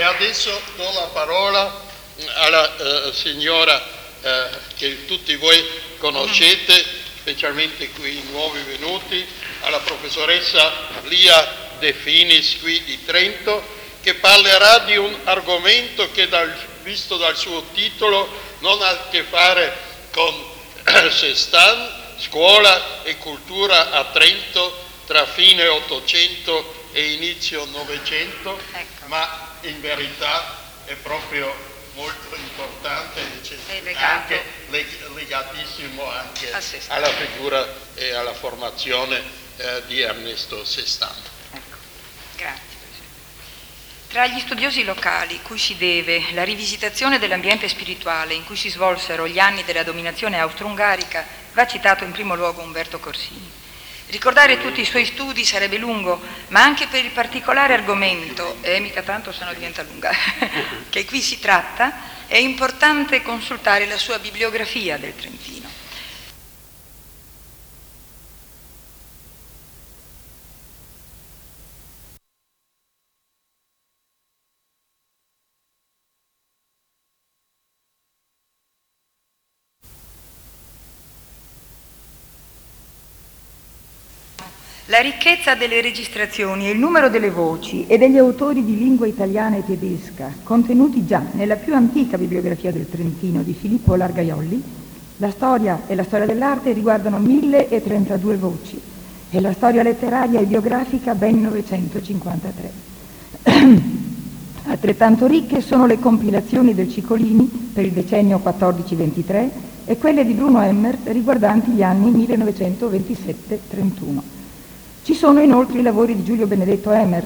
E adesso do la parola alla signora che tutti voi conoscete, specialmente qui nuovi venuti, alla professoressa Lia De Finis qui di Trento, che parlerà di un argomento che visto dal suo titolo non ha a che fare con Cézanne, scuola e cultura a Trento tra fine Ottocento e inizio Novecento, ecco. Ma in verità è proprio molto importante, anche legatissimo anche alla figura e alla formazione di Ernesto Cézanne. Ecco, grazie. Tra gli studiosi locali cui si deve la rivisitazione dell'ambiente spirituale in cui si svolsero gli anni della dominazione austro-ungarica, va citato in primo luogo Umberto Corsini. Ricordare tutti i suoi studi sarebbe lungo, ma anche per il particolare argomento, e mica tanto se no diventa lunga, che qui si tratta, è importante consultare la sua bibliografia del Trentino. La ricchezza delle registrazioni e il numero delle voci e degli autori di lingua italiana e tedesca contenuti già nella più antica bibliografia del Trentino di Filippo Largaiolli, la storia e la storia dell'arte riguardano 1032 voci e la storia letteraria e biografica ben 953. Altrettanto ricche sono le compilazioni del Cicolini per il decennio 14-23 e quelle di Bruno Emmert riguardanti gli anni 1927-31. Ci sono inoltre i lavori di Giulio Benedetto Emmert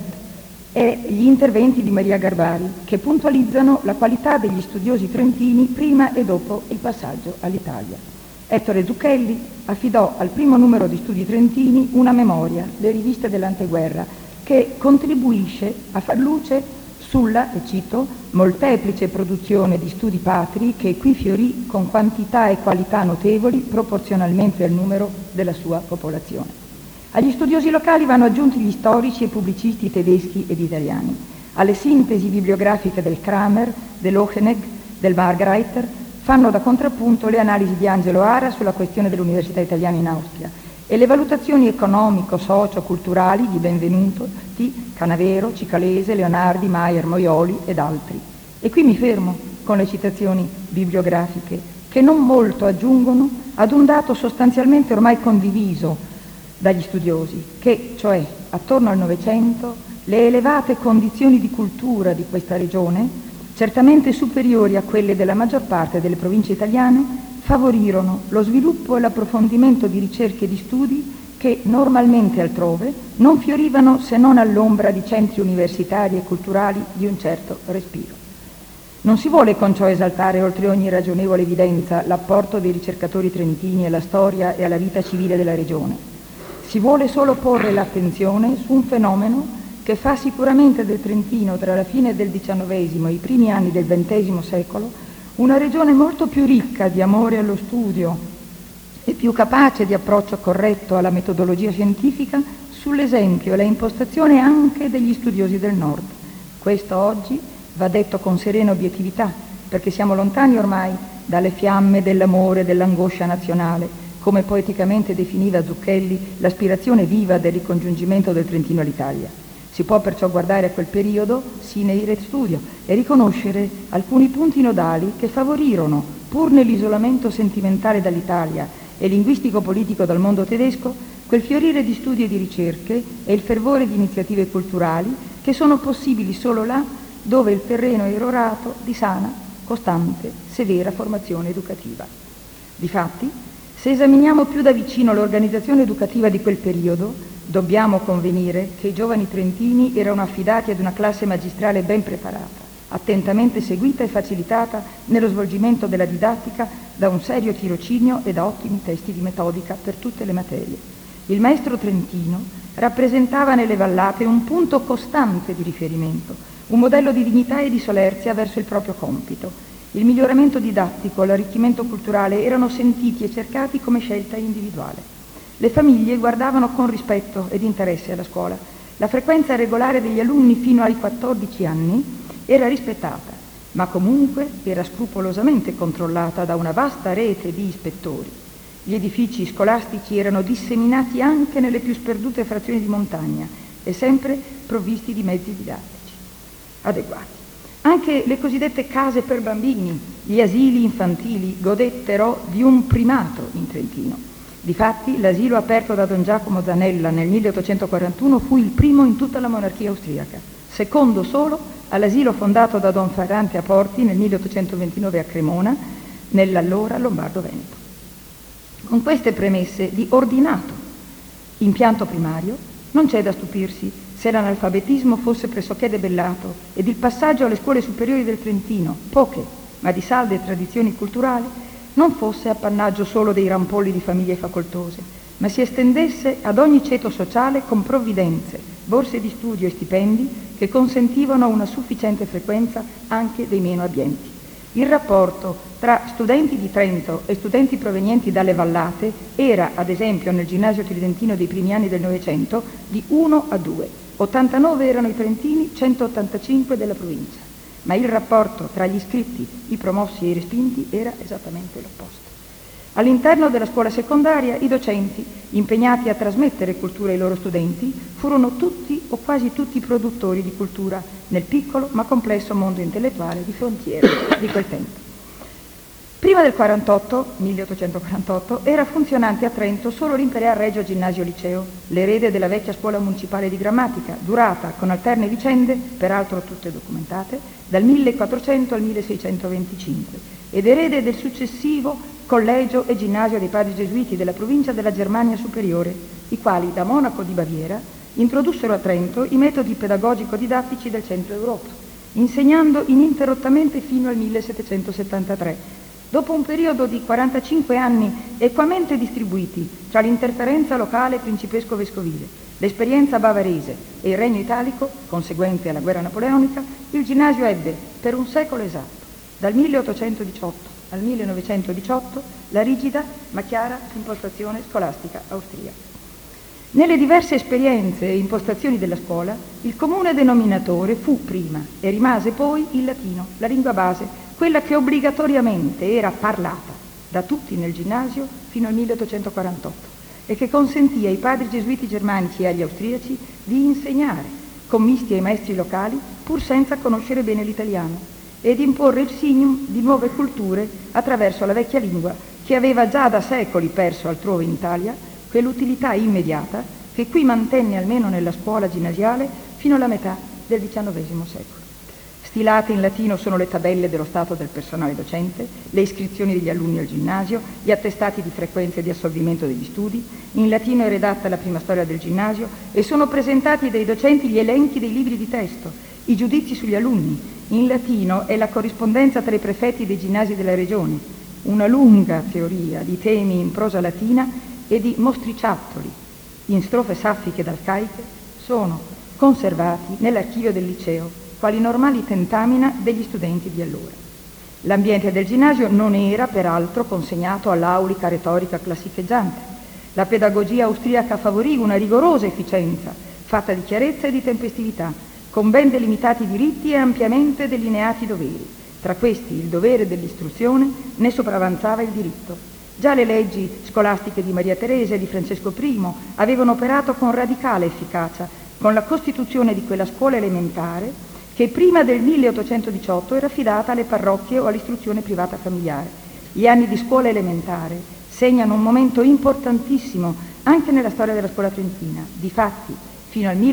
e gli interventi di Maria Garbari, che puntualizzano la qualità degli studiosi trentini prima e dopo il passaggio all'Italia. Ettore Zucchelli affidò al primo numero di Studi Trentini una memoria, le riviste dell'anteguerra, che contribuisce a far luce sulla, e cito, molteplice produzione di studi patrii che qui fiorì con quantità e qualità notevoli proporzionalmente al numero della sua popolazione. Agli studiosi locali vanno aggiunti gli storici e pubblicisti tedeschi ed italiani. Alle sintesi bibliografiche del Kramer, dell'Ochenegg, del Margreiter fanno da contrappunto le analisi di Angelo Ara sulla questione dell'università italiana in Austria e le valutazioni economico-socio-culturali di Benvenuto, di Canavero, Cicalese, Leonardi, Maier, Moioli ed altri. E qui mi fermo con le citazioni bibliografiche che non molto aggiungono ad un dato sostanzialmente ormai condiviso dagli studiosi, che, cioè, attorno al Novecento, le elevate condizioni di cultura di questa regione, certamente superiori a quelle della maggior parte delle province italiane, favorirono lo sviluppo e l'approfondimento di ricerche e di studi che normalmente altrove non fiorivano se non all'ombra di centri universitari e culturali di un certo respiro. Non si vuole con ciò esaltare oltre ogni ragionevole evidenza l'apporto dei ricercatori trentini alla storia e alla vita civile della regione. Si vuole solo porre l'attenzione su un fenomeno che fa sicuramente del Trentino tra la fine del XIX e i primi anni del XX secolo una regione molto più ricca di amore allo studio e più capace di approccio corretto alla metodologia scientifica sull'esempio e la impostazione anche degli studiosi del Nord. Questo oggi va detto con serena obiettività, perché siamo lontani ormai dalle fiamme dell'amore e dell'angoscia nazionale, come poeticamente definiva Zucchelli l'aspirazione viva del ricongiungimento del Trentino all'Italia. Si può perciò guardare a quel periodo sine ire studio e riconoscere alcuni punti nodali che favorirono, pur nell'isolamento sentimentale dall'Italia e linguistico-politico dal mondo tedesco, quel fiorire di studi e di ricerche e il fervore di iniziative culturali che sono possibili solo là dove il terreno è irrorato di sana, costante, severa formazione educativa. Difatti, se esaminiamo più da vicino l'organizzazione educativa di quel periodo, dobbiamo convenire che i giovani trentini erano affidati ad una classe magistrale ben preparata, attentamente seguita e facilitata nello svolgimento della didattica da un serio tirocinio e da ottimi testi di metodica per tutte le materie. Il maestro trentino rappresentava nelle vallate un punto costante di riferimento, un modello di dignità e di solerzia verso il proprio compito. Il miglioramento didattico e l'arricchimento culturale erano sentiti e cercati come scelta individuale. Le famiglie guardavano con rispetto ed interesse alla scuola. La frequenza regolare degli alunni fino ai 14 anni era rispettata, ma comunque era scrupolosamente controllata da una vasta rete di ispettori. Gli edifici scolastici erano disseminati anche nelle più sperdute frazioni di montagna e sempre provvisti di mezzi didattici adeguati. Anche le cosiddette case per bambini, gli asili infantili, godettero di un primato in Trentino. Difatti, l'asilo aperto da Don Giacomo Zanella nel 1841 fu il primo in tutta la monarchia austriaca, secondo solo all'asilo fondato da Don Ferrante a Porti nel 1829 a Cremona, nell'allora Lombardo-Veneto. Con queste premesse di ordinato impianto primario non c'è da stupirsi se l'analfabetismo fosse pressoché debellato ed il passaggio alle scuole superiori del Trentino, poche ma di salde tradizioni culturali, non fosse appannaggio solo dei rampolli di famiglie facoltose, ma si estendesse ad ogni ceto sociale con provvidenze, borse di studio e stipendi che consentivano una sufficiente frequenza anche dei meno abbienti. Il rapporto tra studenti di Trento e studenti provenienti dalle vallate era, ad esempio, nel ginnasio tridentino dei primi anni del Novecento, di 1:2. 89 erano i trentini, 185 della provincia. Ma il rapporto tra gli iscritti, i promossi e i respinti era esattamente l'opposto. All'interno della scuola secondaria i docenti, impegnati a trasmettere cultura ai loro studenti, furono tutti o quasi tutti produttori di cultura nel piccolo ma complesso mondo intellettuale di frontiera di quel tempo. Prima del 1848, era funzionante a Trento solo l'Imperial Regio Ginnasio Liceo, l'erede della vecchia scuola municipale di grammatica, durata con alterne vicende, peraltro tutte documentate, dal 1400 al 1625, ed erede del successivo collegio e ginnasio dei padri gesuiti della provincia della Germania Superiore, i quali, da monaco di Baviera, introdussero a Trento i metodi pedagogico-didattici del centro Europa, insegnando ininterrottamente fino al 1773, dopo un periodo di 45 anni equamente distribuiti tra l'interferenza locale principesco-vescovile, l'esperienza bavarese e il regno italico, conseguente alla guerra napoleonica, il ginnasio ebbe per un secolo esatto, dal 1818 al 1918, la rigida ma chiara impostazione scolastica austriaca. Nelle diverse esperienze e impostazioni della scuola, il comune denominatore fu prima e rimase poi il latino, la lingua base, quella che obbligatoriamente era parlata da tutti nel ginnasio fino al 1848 e che consentì ai padri gesuiti germanici e agli austriaci di insegnare, commisti ai maestri locali, pur senza conoscere bene l'italiano, ed imporre il signum di nuove culture attraverso la vecchia lingua che aveva già da secoli perso altrove in Italia quell'utilità immediata che qui mantenne almeno nella scuola ginnasiale fino alla metà del XIX secolo. Stilate in latino sono le tabelle dello stato del personale docente, le iscrizioni degli alunni al ginnasio, gli attestati di frequenza e di assolvimento degli studi, in latino è redatta la prima storia del ginnasio e sono presentati dai docenti gli elenchi dei libri di testo, i giudizi sugli alunni. In latino è la corrispondenza tra i prefetti dei ginnasi della regione, una lunga teoria di temi in prosa latina e di mostriciattoli in strofe saffiche ed arcaiche sono conservati nell'archivio del liceo quali normali tentamina degli studenti di allora. L'ambiente del ginnasio non era peraltro consegnato all'aulica retorica classicheggiante. La pedagogia austriaca favorì una rigorosa efficienza fatta di chiarezza e di tempestività, con ben delimitati diritti e ampiamente delineati doveri. Tra questi il dovere dell'istruzione ne sopravanzava il diritto. Già le leggi scolastiche di Maria Teresa e di Francesco I avevano operato con radicale efficacia con la costituzione di quella scuola elementare che prima del 1818 era affidata alle parrocchie o all'istruzione privata familiare. Gli anni di scuola elementare segnano un momento importantissimo anche nella storia della scuola trentina. Difatti, fino al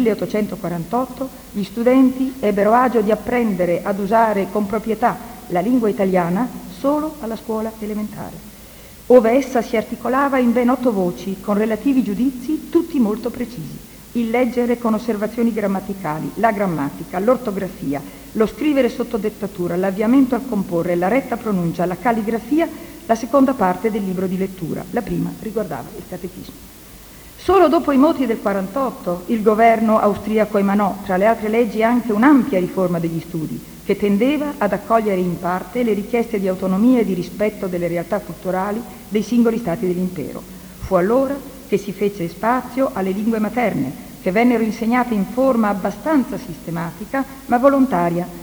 1848 gli studenti ebbero agio di apprendere ad usare con proprietà la lingua italiana solo alla scuola elementare, ove essa si articolava in ben 8 voci con relativi giudizi tutti molto precisi. Il leggere con osservazioni grammaticali, la grammatica, l'ortografia, lo scrivere sotto dettatura, l'avviamento al comporre, la retta pronuncia, la calligrafia, la seconda parte del libro di lettura. La prima riguardava il catechismo. Solo dopo i moti del 48 il governo austriaco emanò, tra le altre leggi, anche un'ampia riforma degli studi, che tendeva ad accogliere in parte le richieste di autonomia e di rispetto delle realtà culturali dei singoli stati dell'impero. Fu allora che si fece spazio alle lingue materne, che vennero insegnate in forma abbastanza sistematica ma volontaria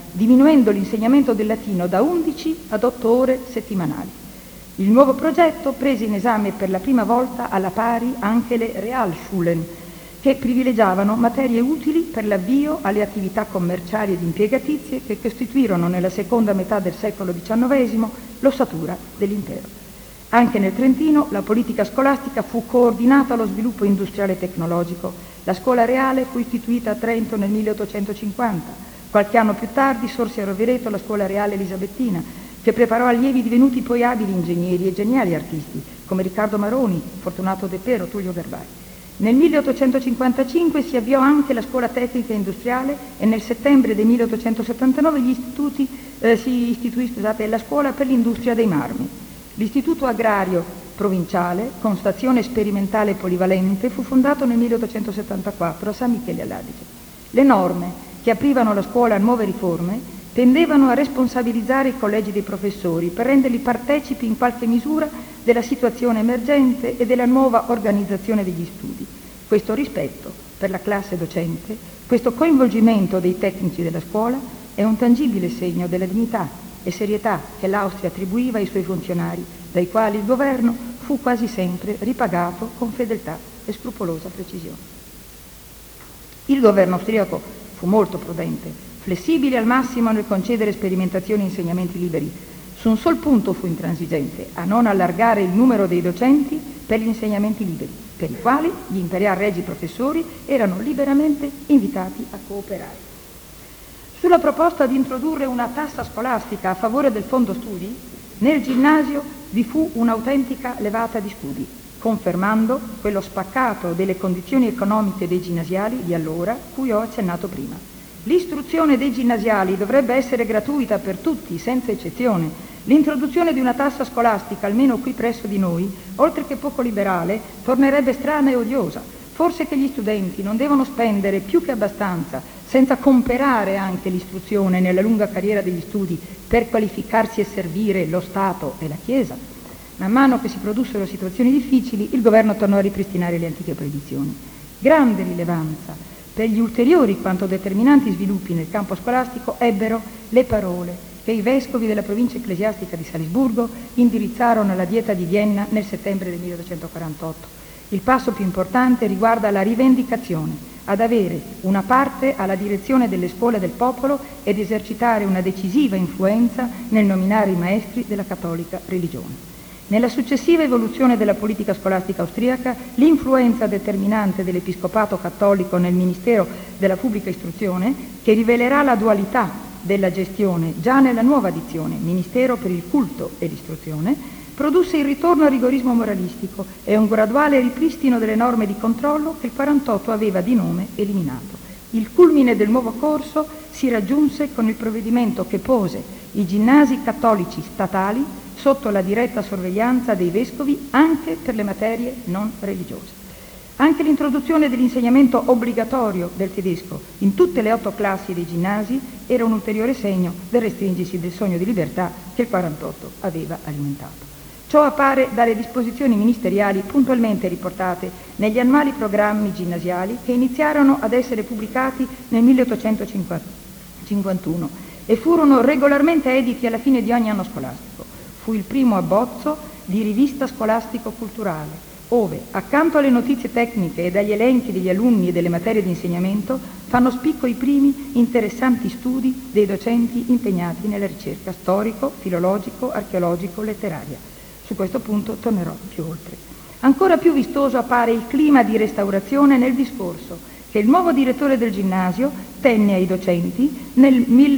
diminuendo l'insegnamento del latino da 11 ad 8 ore settimanali. Il nuovo progetto prese in esame per la prima volta alla pari anche le Realschulen, che privilegiavano materie utili per l'avvio alle attività commerciali ed impiegatizie che costituirono nella seconda metà del secolo XIX l'ossatura dell'impero. Anche nel Trentino la politica scolastica fu coordinata allo sviluppo industriale e tecnologico. La scuola reale fu istituita a Trento nel 1850. Qualche anno più tardi sorse a Rovereto la scuola reale elisabettina, che preparò allievi divenuti poi abili ingegneri e geniali artisti, come Riccardo Maroni, Fortunato De Pero, Tullio Garbari. Nel 1855 si avviò anche la scuola tecnica industriale e nel settembre del 1879 si istituì la scuola per l'industria dei marmi. L'istituto agrario provinciale, con stazione sperimentale polivalente, fu fondato nel 1874 a San Michele all'Adige. Le norme che aprivano la scuola a nuove riforme tendevano a responsabilizzare i collegi dei professori per renderli partecipi in qualche misura della situazione emergente e della nuova organizzazione degli studi. Questo rispetto per la classe docente, questo coinvolgimento dei tecnici della scuola è un tangibile segno della dignità e serietà che l'Austria attribuiva ai suoi funzionari, dai quali il governo fu quasi sempre ripagato con fedeltà e scrupolosa precisione. Il governo austriaco fu molto prudente, flessibile al massimo nel concedere sperimentazioni e insegnamenti liberi. Su un sol punto fu intransigente, a non allargare il numero dei docenti per gli insegnamenti liberi, per i quali gli imperial regi professori erano liberamente invitati a cooperare. Sulla proposta di introdurre una tassa scolastica a favore del fondo studi, nel ginnasio vi fu un'autentica levata di studi, confermando quello spaccato delle condizioni economiche dei ginnasiali di allora, cui ho accennato prima. L'istruzione dei ginnasiali dovrebbe essere gratuita per tutti, senza eccezione. L'introduzione di una tassa scolastica, almeno qui presso di noi, oltre che poco liberale, tornerebbe strana e odiosa. Forse che gli studenti non devono spendere più che abbastanza, senza comperare anche l'istruzione nella lunga carriera degli studi, per qualificarsi e servire lo Stato e la Chiesa. Man mano che si produssero situazioni difficili, il governo tornò a ripristinare le antiche proibizioni. Grande rilevanza per gli ulteriori quanto determinanti sviluppi nel campo scolastico ebbero le parole che i vescovi della provincia ecclesiastica di Salisburgo indirizzarono alla Dieta di Vienna nel settembre del 1848. Il passo più importante riguarda la rivendicazione ad avere una parte alla direzione delle scuole del popolo ed esercitare una decisiva influenza nel nominare i maestri della cattolica religione. Nella successiva evoluzione della politica scolastica austriaca, l'influenza determinante dell'episcopato cattolico nel Ministero della Pubblica Istruzione, che rivelerà la dualità della gestione già nella nuova dizione, Ministero per il culto e l'istruzione, produsse il ritorno al rigorismo moralistico e un graduale ripristino delle norme di controllo che il 48 aveva di nome eliminato. Il culmine del nuovo corso si raggiunse con il provvedimento che pose i ginnasi cattolici statali sotto la diretta sorveglianza dei vescovi anche per le materie non religiose. Anche l'introduzione dell'insegnamento obbligatorio del tedesco in tutte le 8 classi dei ginnasi era un ulteriore segno del restringersi del sogno di libertà che il 48 aveva alimentato. Ciò appare dalle disposizioni ministeriali puntualmente riportate negli annuali programmi ginnasiali che iniziarono ad essere pubblicati nel 1851 e furono regolarmente editi alla fine di ogni anno scolastico. Fu il primo abbozzo di rivista scolastico-culturale, ove, accanto alle notizie tecniche e agli elenchi degli alunni e delle materie di insegnamento, fanno spicco i primi interessanti studi dei docenti impegnati nella ricerca storico, filologico, archeologico, letteraria. Su questo punto tornerò più oltre. Ancora più vistoso appare il clima di restaurazione nel discorso che il nuovo direttore del ginnasio tenne ai docenti nel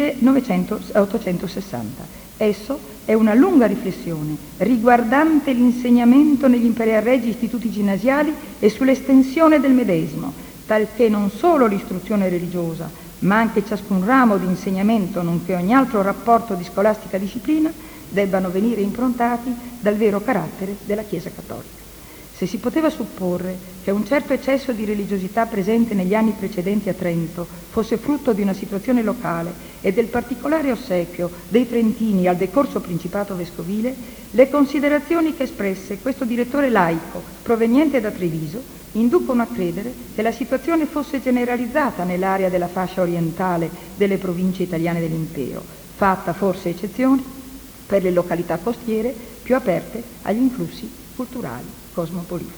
1860. Esso è una lunga riflessione riguardante l'insegnamento negli imperial regi istituti ginnasiali e sull'estensione del medesimo, talché non solo l'istruzione religiosa, ma anche ciascun ramo di insegnamento, nonché ogni altro rapporto di scolastica disciplina, debbano venire improntati dal vero carattere della Chiesa cattolica. Se si poteva supporre che un certo eccesso di religiosità presente negli anni precedenti a Trento fosse frutto di una situazione locale e del particolare ossequio dei trentini al decorso principato vescovile, le considerazioni che espresse questo direttore laico proveniente da Treviso inducono a credere che la situazione fosse generalizzata nell'area della fascia orientale delle province italiane dell'impero, fatta forse eccezione per le località costiere più aperte agli influssi culturali cosmopoliti.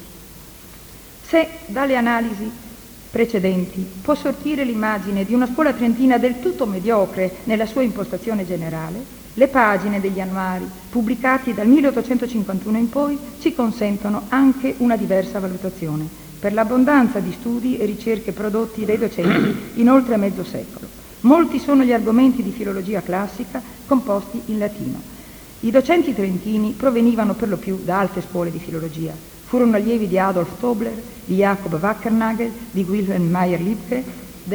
Se dalle analisi precedenti può sortire l'immagine di una scuola trentina del tutto mediocre nella sua impostazione generale, le pagine degli annuari pubblicati dal 1851 in poi ci consentono anche una diversa valutazione per l'abbondanza di studi e ricerche prodotti dai docenti in oltre mezzo secolo. Molti sono gli argomenti di filologia classica composti in latino. I docenti trentini provenivano per lo più da alte scuole di filologia. Furono allievi di Adolf Tobler, di Jakob Wackernagel, di Wilhelm Meyer-Liebke,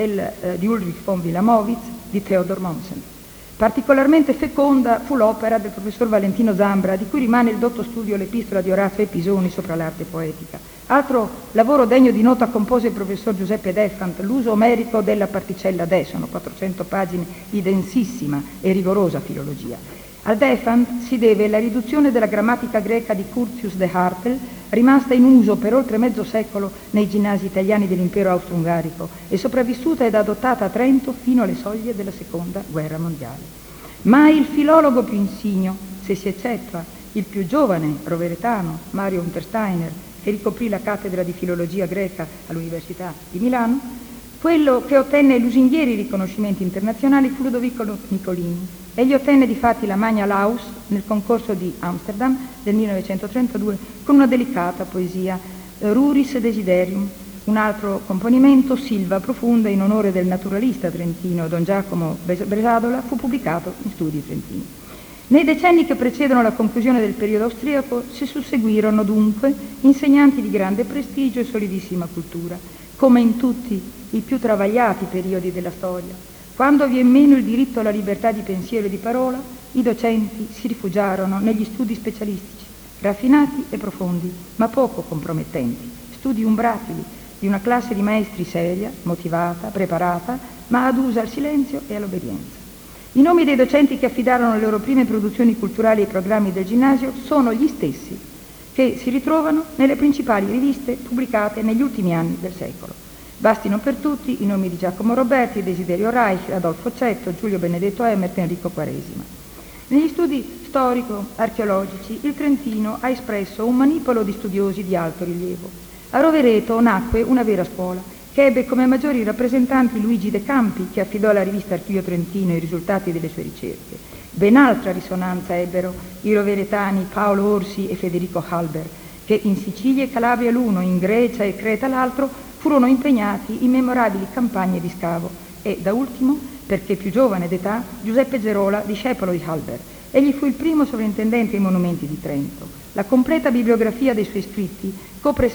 di Ulrich von Wilamowitz, di Theodor Mommsen. Particolarmente feconda fu l'opera del professor Valentino Zambra, di cui rimane il dotto studio l'epistola di Orazio ai Pisoni sopra l'arte poetica. Altro lavoro degno di nota compose il professor Giuseppe Deffant, l'uso omerico della particella de, sono 400 pagine di densissima e rigorosa filologia. Al Deffant si deve la riduzione della grammatica greca di Curtius de Hartel, rimasta in uso per oltre mezzo secolo nei ginnasi italiani dell'impero austro-ungarico e sopravvissuta ed adottata a Trento fino alle soglie della Seconda Guerra Mondiale. Ma il filologo più insigno, se si eccettua il più giovane roveretano, Mario Untersteiner, che ricoprì la cattedra di filologia greca all'Università di Milano, quello che ottenne lusinghieri riconoscimenti internazionali fu Ludovico Nicolini. Egli ottenne difatti la Magna Laus nel concorso di Amsterdam del 1932 con una delicata poesia, Ruris Desiderium. Un altro componimento, Silva Profunda, in onore del naturalista trentino Don Giacomo Bresadola, fu pubblicato in Studi Trentini. Nei decenni che precedono la conclusione del periodo austriaco si susseguirono dunque insegnanti di grande prestigio e solidissima cultura, come in tutti i più travagliati periodi della storia. Quando vi è meno il diritto alla libertà di pensiero e di parola, i docenti si rifugiarono negli studi specialistici, raffinati e profondi, ma poco compromettenti, studi umbratili di una classe di maestri seria, motivata, preparata, ma adusa al silenzio e all'obbedienza. I nomi dei docenti che affidarono le loro prime produzioni culturali ai programmi del ginnasio sono gli stessi che si ritrovano nelle principali riviste pubblicate negli ultimi anni del secolo. Bastino per tutti i nomi di Giacomo Roberti, Desiderio Reich, Adolfo Cetto, Giulio Benedetto Emert e Enrico Quaresima. Negli studi storico-archeologici il Trentino ha espresso un manipolo di studiosi di alto rilievo. A Rovereto nacque una vera scuola, che ebbe come maggiori rappresentanti Luigi De Campi, che affidò alla rivista Archivio Trentino i risultati delle sue ricerche. Ben altra risonanza ebbero i roveretani Paolo Orsi e Federico Halber, che in Sicilia e Calabria l'uno, in Grecia e Creta l'altro, furono impegnati in memorabili campagne di scavo e, da ultimo, perché più giovane d'età, Giuseppe Gerola, discepolo di Halber. Egli fu il primo sovrintendente ai monumenti di Trento. La completa bibliografia dei suoi scritti copre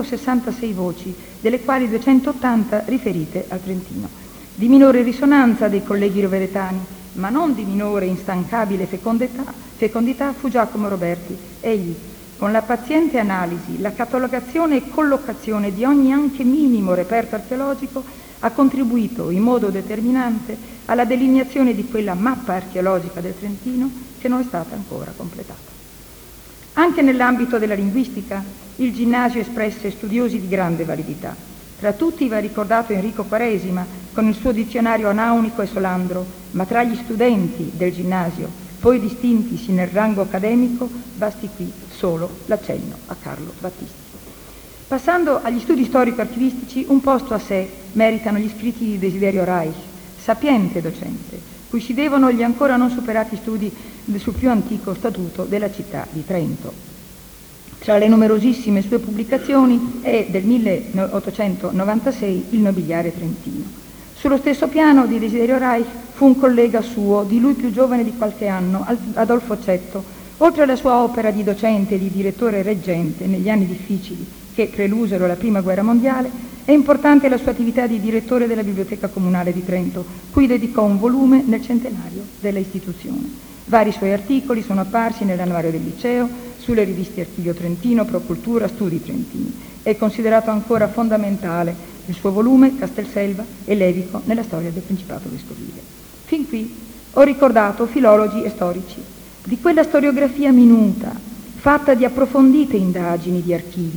666 voci, delle quali 280 riferite al Trentino. Di minore risonanza dei colleghi roveretani, ma non di minore instancabile fecondità fu Giacomo Roberti. Egli, con la paziente analisi, la catalogazione e collocazione di ogni anche minimo reperto archeologico, ha contribuito in modo determinante alla delineazione di quella mappa archeologica del Trentino che non è stata ancora completata. Anche nell'ambito della linguistica, il ginnasio espresse studiosi di grande validità. Tra tutti va ricordato Enrico Quaresima con il suo dizionario anaunico e solandro, ma tra gli studenti del ginnasio, poi distintisi nel rango accademico, basti qui solo l'accenno a Carlo Battisti. Passando agli studi storico-archivistici, un posto a sé meritano gli scritti di Desiderio Reich, sapiente docente, cui si devono gli ancora non superati studi sul più antico statuto della città di Trento. Tra le numerosissime sue pubblicazioni è del 1896 il Nobiliare Trentino. Sullo stesso piano di Desiderio Reich fu un collega suo, di lui più giovane di qualche anno, Adolfo Cetto. Oltre alla sua opera di docente e di direttore reggente negli anni difficili che prelusero la Prima Guerra Mondiale, è importante la sua attività di direttore della Biblioteca Comunale di Trento, cui dedicò un volume nel centenario della istituzione. Vari suoi articoli sono apparsi nell'annuario del liceo, sulle riviste Archivio Trentino, Procultura, Studi Trentini. È considerato ancora fondamentale il suo volume Castelselva e Levico nella storia del Principato Vescovile. Fin qui ho ricordato filologi e storici. Di quella storiografia minuta, fatta di approfondite indagini di archivio,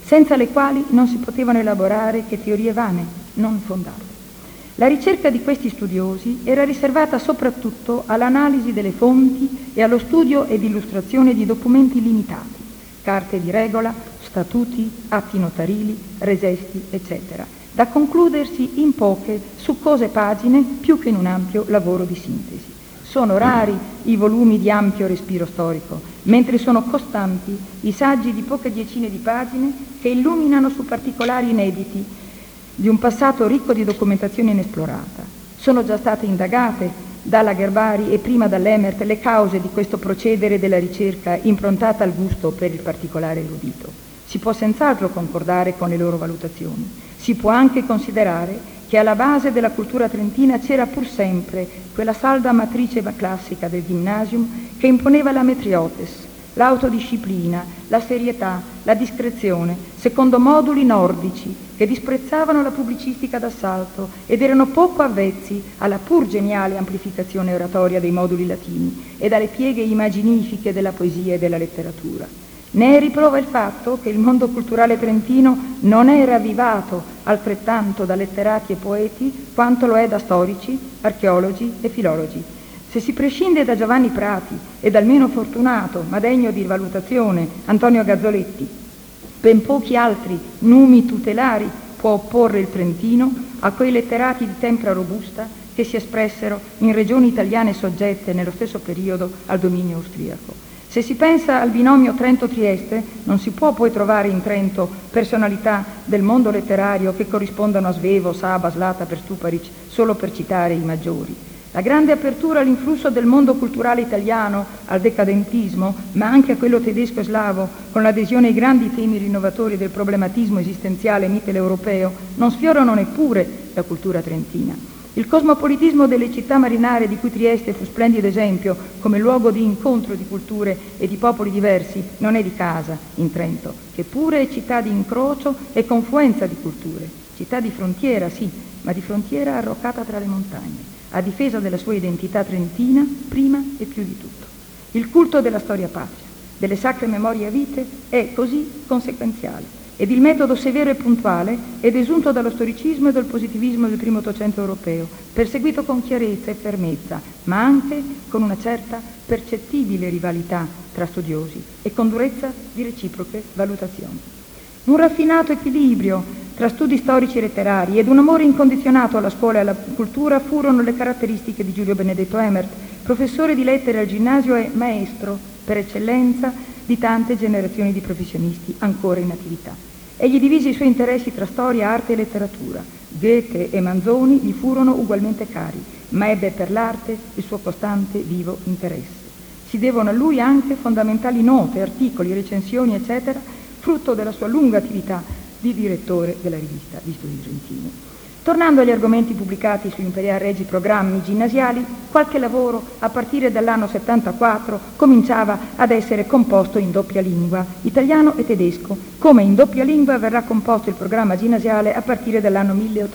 senza le quali non si potevano elaborare che teorie vane, non fondate. La ricerca di questi studiosi era riservata soprattutto all'analisi delle fonti e allo studio ed illustrazione di documenti limitati, carte di regola, statuti, atti notarili, resesti, eccetera, da concludersi in poche, succose pagine più che in un ampio lavoro di sintesi. Sono rari i volumi di ampio respiro storico, mentre sono costanti i saggi di poche decine di pagine che illuminano su particolari inediti di un passato ricco di documentazione inesplorata. Sono già state indagate dalla Gherbari e prima dall'Emert le cause di questo procedere della ricerca improntata al gusto per il particolare erudito. Si può senz'altro concordare con le loro valutazioni. Si può anche considerare che alla base della cultura trentina c'era pur sempre quella salda matrice classica del gymnasium che imponeva la metriotes, l'autodisciplina, la serietà, la discrezione, secondo moduli nordici che disprezzavano la pubblicistica d'assalto ed erano poco avvezzi alla pur geniale amplificazione oratoria dei moduli latini e dalle pieghe immaginifiche della poesia e della letteratura. Ne è riprova il fatto che il mondo culturale trentino non è ravvivato altrettanto da letterati e poeti quanto lo è da storici, archeologi e filologi. Se si prescinde da Giovanni Prati e dal meno fortunato, ma degno di valutazione, Antonio Gazzoletti, ben pochi altri numi tutelari può opporre il Trentino a quei letterati di tempra robusta che si espressero in regioni italiane soggette nello stesso periodo al dominio austriaco. Se si pensa al binomio Trento-Trieste, non si può poi trovare in Trento personalità del mondo letterario che corrispondano a Svevo, Saba, Slata per Stuparic, solo per citare i maggiori. La grande apertura all'influsso del mondo culturale italiano, al decadentismo, ma anche a quello tedesco e slavo, con l'adesione ai grandi temi rinnovatori del problematismo esistenziale mitteleuropeo, non sfiorano neppure la cultura trentina. Il cosmopolitismo delle città marinare, di cui Trieste fu splendido esempio come luogo di incontro di culture e di popoli diversi, non è di casa in Trento, che pure è città di incrocio e confluenza di culture, città di frontiera, sì, ma di frontiera arroccata tra le montagne, a difesa della sua identità trentina prima e più di tutto. Il culto della storia patria, delle sacre memorie vite, è così conseguenziale. Ed il metodo severo e puntuale è desunto dallo storicismo e dal positivismo del primo Ottocento europeo, perseguito con chiarezza e fermezza, ma anche con una certa percettibile rivalità tra studiosi e con durezza di reciproche valutazioni. Un raffinato equilibrio tra studi storici e letterari ed un amore incondizionato alla scuola e alla cultura furono le caratteristiche di Giulio Benedetto Emert, professore di lettere al ginnasio e maestro per eccellenza di tante generazioni di professionisti ancora in attività. Egli divise i suoi interessi tra storia, arte e letteratura. Goethe e Manzoni gli furono ugualmente cari, ma ebbe per l'arte il suo costante, vivo interesse. Si devono a lui anche fondamentali note, articoli, recensioni, eccetera, frutto della sua lunga attività di direttore della rivista di studi trentini. Tornando agli argomenti pubblicati su Imperial Regi programmi ginnasiali, qualche lavoro a partire dall'anno 74 cominciava ad essere composto in doppia lingua, italiano e tedesco, come in doppia lingua verrà composto il programma ginnasiale a partire dall'anno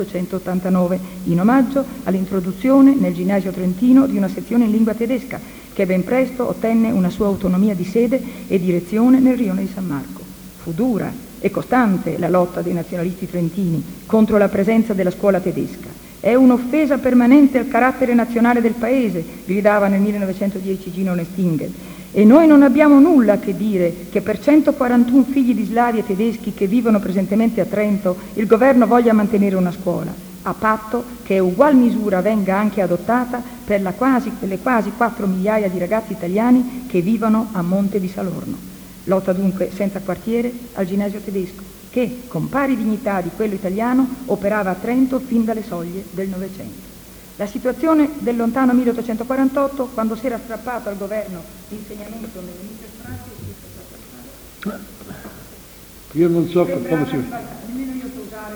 1889, in omaggio all'introduzione nel ginnasio trentino di una sezione in lingua tedesca, che ben presto ottenne una sua autonomia di sede e direzione nel rione di San Marco. Fu dura e costante la lotta dei nazionalisti trentini contro la presenza della scuola tedesca. È un'offesa permanente al carattere nazionale del paese, gridava nel 1910 Gino Nestingel. E noi non abbiamo nulla che dire che per 141 figli di slavi e tedeschi che vivono presentemente a Trento il governo voglia mantenere una scuola, a patto che ugual misura venga anche adottata per le quasi 4 migliaia di ragazzi italiani che vivono a Monte di Salorno. Lotta dunque senza quartiere al ginnasio tedesco, che, con pari dignità di quello italiano, operava a Trento fin dalle soglie del Novecento. La situazione del lontano 1848, quando si era strappato al governo l'insegnamento nelle Io non so come si... Nemmeno io so usare...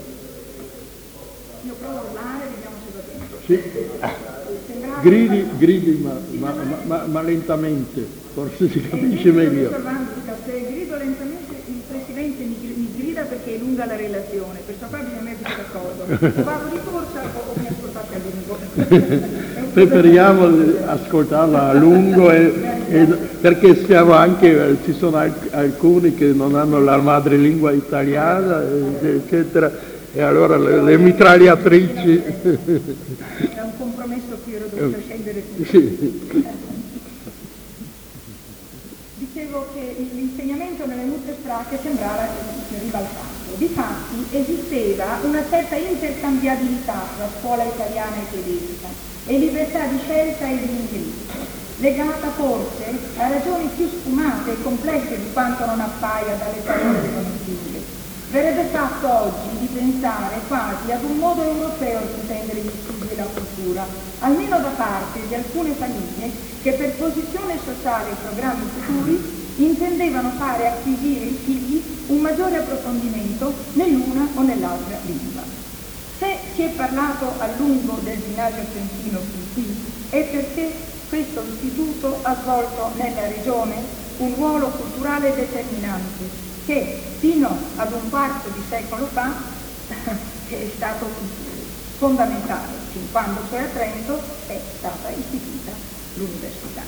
Io provo a urlare, vediamo se va bene. Sì. Gridi ma lentamente. Forse si capisce meglio. Se grido lentamente il Presidente mi grida perché è lunga la relazione, questo qua bisogna mettersi d'accordo. O vado di corsa o mi ascoltate a lungo. preferiamo ascoltarla a lungo perché ci sono alcuni che non hanno la madrelingua italiana, eccetera, e allora le mitragliatrici. È un compromesso che io ero dovuto scegliere tutto. Sì. Dicevo che l'insegnamento nelle nutre stracche sembrava ribaltato. Difatti esisteva una certa intercambiabilità tra scuola italiana e tedesca e libertà di scelta e di indirizzo, legata forse a ragioni più sfumate e complesse di quanto non appaia dalle parole conoscitive. Verrebbe fatto oggi di pensare quasi ad un modo europeo di intendere gli studi e la cultura, almeno da parte di alcune famiglie che per posizione sociale e programmi futuri intendevano fare acquisire ai figli un maggiore approfondimento nell'una o nell'altra lingua. Se si è parlato a lungo del ginnasio trentino fin qui è perché questo istituto ha svolto nella regione un ruolo culturale determinante che fino ad un quarto di secolo fa è stato fondamentale, fin quando poi a Trento è stata istituita l'università.